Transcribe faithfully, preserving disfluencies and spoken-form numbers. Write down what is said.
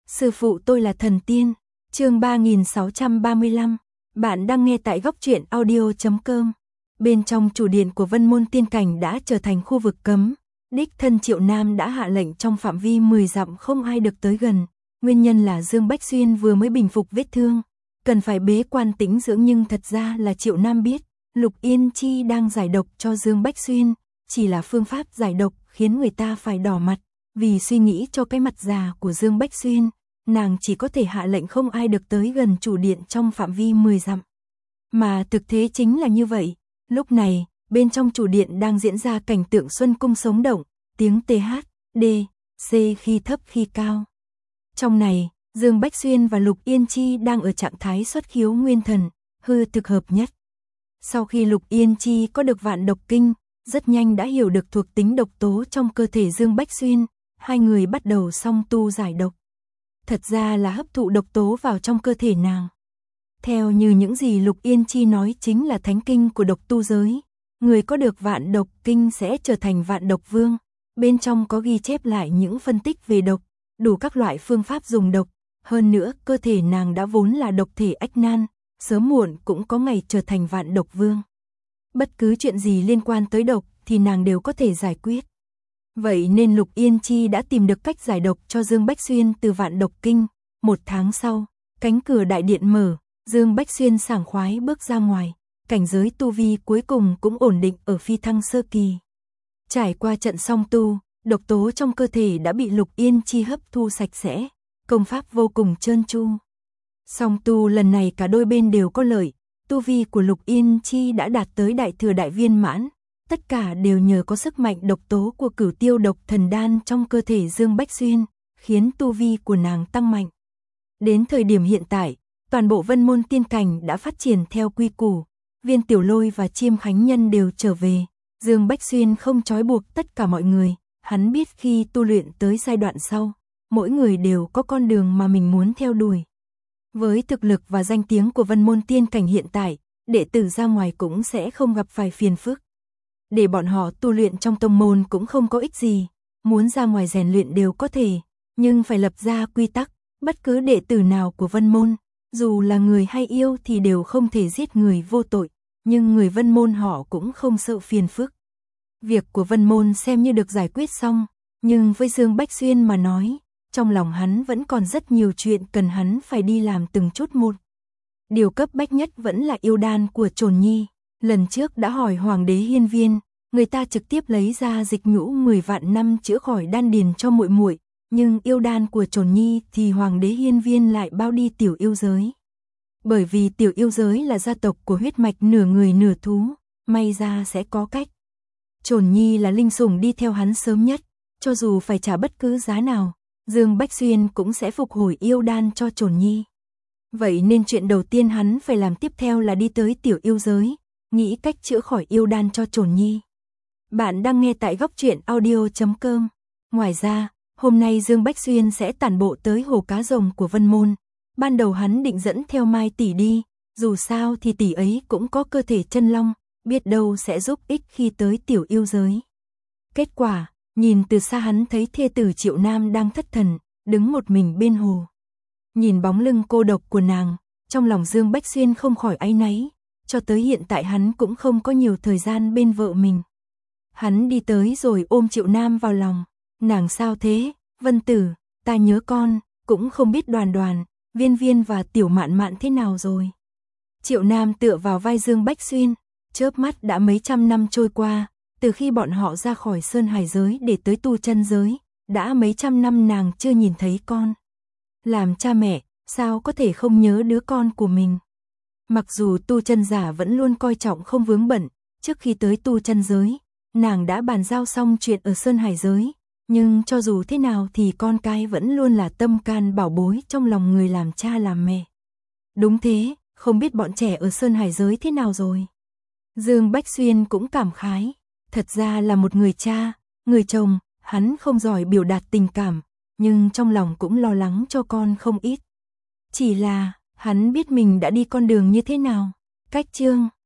Sư phụ tôi là thần tiên. Chương ba nghìn sáu trăm ba mươi lăm. Bạn đang nghe tại góc truyện audio chấm com. Bên trong chủ điện của Vân Môn Tiên Cảnh đã trở thành khu vực cấm. Đích thân Triệu Nam đã hạ lệnh trong phạm vi mười dặm không ai được tới gần. Nguyên nhân là Dương Bách Xuyên vừa mới bình phục vết thương, cần phải bế quan tĩnh dưỡng, nhưng thật ra là Triệu Nam biết, Lục Yên Chi đang giải độc cho Dương Bách Xuyên, chỉ là phương pháp giải độc khiến người ta phải đỏ mặt, vì suy nghĩ cho cái mặt già của Dương Bách Xuyên, nàng chỉ có thể hạ lệnh không ai được tới gần chủ điện trong phạm vi mười dặm. Mà thực tế chính là như vậy, lúc này, bên trong chủ điện đang diễn ra cảnh tượng Xuân Cung sống động, tiếng tê hát, đê, xê khi thấp khi cao. Trong này, Dương Bách Xuyên và Lục Yên Chi đang ở trạng thái xuất khiếu nguyên thần, hư thực hợp nhất. Sau khi Lục Yên Chi có được vạn độc kinh, rất nhanh đã hiểu được thuộc tính độc tố trong cơ thể Dương Bách Xuyên, hai người bắt đầu song tu giải độc. Thật ra là hấp thụ độc tố vào trong cơ thể nàng. Theo như những gì Lục Yên Chi nói, chính là thánh kinh của độc tu giới. Người có được vạn độc kinh sẽ trở thành vạn độc vương. Bên trong có ghi chép lại những phân tích về độc, đủ các loại phương pháp dùng độc. Hơn nữa, cơ thể nàng đã vốn là độc thể ách nan, sớm muộn cũng có ngày trở thành vạn độc vương. Bất cứ chuyện gì liên quan tới độc thì nàng đều có thể giải quyết. Vậy nên Lục Yên Chi đã tìm được cách giải độc cho Dương Bách Xuyên từ vạn độc kinh. Một tháng sau, cánh cửa đại điện mở, Dương Bách Xuyên sảng khoái bước ra ngoài, cảnh giới tu vi cuối cùng cũng ổn định ở phi thăng sơ kỳ. Trải qua trận song tu, độc tố trong cơ thể đã bị Lục Yên Chi hấp thu sạch sẽ, công pháp vô cùng trơn tru. Song tu lần này cả đôi bên đều có lợi, tu vi của Lục Yên Chi đã đạt tới đại thừa đại viên mãn, tất cả đều nhờ có sức mạnh độc tố của Cửu Tiêu độc thần đan trong cơ thể Dương Bách Xuyên, khiến tu vi của nàng tăng mạnh. Đến thời điểm hiện tại, toàn bộ Vân Môn Tiên Cảnh đã phát triển theo quy củ, Viên Tiểu Lôi và Chiêm Khánh Nhân đều trở về, Dương Bách Xuyên không trói buộc tất cả mọi người, hắn biết khi tu luyện tới giai đoạn sau, mỗi người đều có con đường mà mình muốn theo đuổi. Với thực lực và danh tiếng của Vân Môn Tiên Cảnh hiện tại, đệ tử ra ngoài cũng sẽ không gặp phải phiền phức. Để bọn họ tu luyện trong tông môn cũng không có ích gì, muốn ra ngoài rèn luyện đều có thể, nhưng phải lập ra quy tắc, bất cứ đệ tử nào của Vân Môn, dù là người hay yêu thì đều không thể giết người vô tội, nhưng người Vân Môn họ cũng không sợ phiền phức. Việc của Vân Môn xem như được giải quyết xong, nhưng với Dương Bách Xuyên mà nói, trong lòng hắn vẫn còn rất nhiều chuyện cần hắn phải đi làm từng chút một. Điều cấp bách nhất vẫn là yêu đan của Trồn Nhi. Lần trước đã hỏi Hoàng đế Hiên Viên, người ta trực tiếp lấy ra dịch nhũ mười vạn năm chữa khỏi đan điền cho muội muội, nhưng yêu đan của Trồn Nhi thì Hoàng đế Hiên Viên lại bao đi tiểu yêu giới. Bởi vì tiểu yêu giới là gia tộc của huyết mạch nửa người nửa thú, may ra sẽ có cách. Trồn Nhi là linh sủng đi theo hắn sớm nhất, cho dù phải trả bất cứ giá nào, Dương Bách Xuyên cũng sẽ phục hồi yêu đan cho Trồn Nhi. Vậy nên chuyện đầu tiên hắn phải làm tiếp theo là đi tới tiểu yêu giới, nghĩ cách chữa khỏi yêu đan cho Trồn Nhi. Bạn đang nghe tại góc truyện audio chấm com. Ngoài ra, hôm nay Dương Bách Xuyên sẽ tản bộ tới hồ cá rồng của Vân Môn. Ban đầu hắn định dẫn theo Mai tỷ đi, dù sao thì tỷ ấy cũng có cơ thể chân long, biết đâu sẽ giúp ích khi tới tiểu yêu giới. Kết quả, nhìn từ xa hắn thấy thê tử Triệu Nam đang thất thần, đứng một mình bên hồ. Nhìn bóng lưng cô độc của nàng, trong lòng Dương Bách Xuyên không khỏi áy náy, cho tới hiện tại hắn cũng không có nhiều thời gian bên vợ mình. Hắn đi tới rồi ôm Triệu Nam vào lòng, nàng sao thế, Vân Tử, ta nhớ con, cũng không biết Đoàn Đoàn, Viên Viên và Tiểu Mạn Mạn thế nào rồi. Triệu Nam tựa vào vai Dương Bách Xuyên, chớp mắt đã mấy trăm năm trôi qua, từ khi bọn họ ra khỏi Sơn Hải giới để tới tu chân giới, đã mấy trăm năm nàng chưa nhìn thấy con. Làm cha mẹ, sao có thể không nhớ đứa con của mình. Mặc dù tu chân giả vẫn luôn coi trọng không vướng bận, trước khi tới tu chân giới, nàng đã bàn giao xong chuyện ở Sơn Hải giới, nhưng cho dù thế nào thì con cái vẫn luôn là tâm can bảo bối trong lòng người làm cha làm mẹ. Đúng thế, không biết bọn trẻ ở Sơn Hải giới thế nào rồi. Dương Bách Xuyên cũng cảm khái, thật ra là một người cha, người chồng, hắn không giỏi biểu đạt tình cảm, nhưng trong lòng cũng lo lắng cho con không ít. Chỉ là, hắn biết mình đã đi con đường như thế nào. Cách chương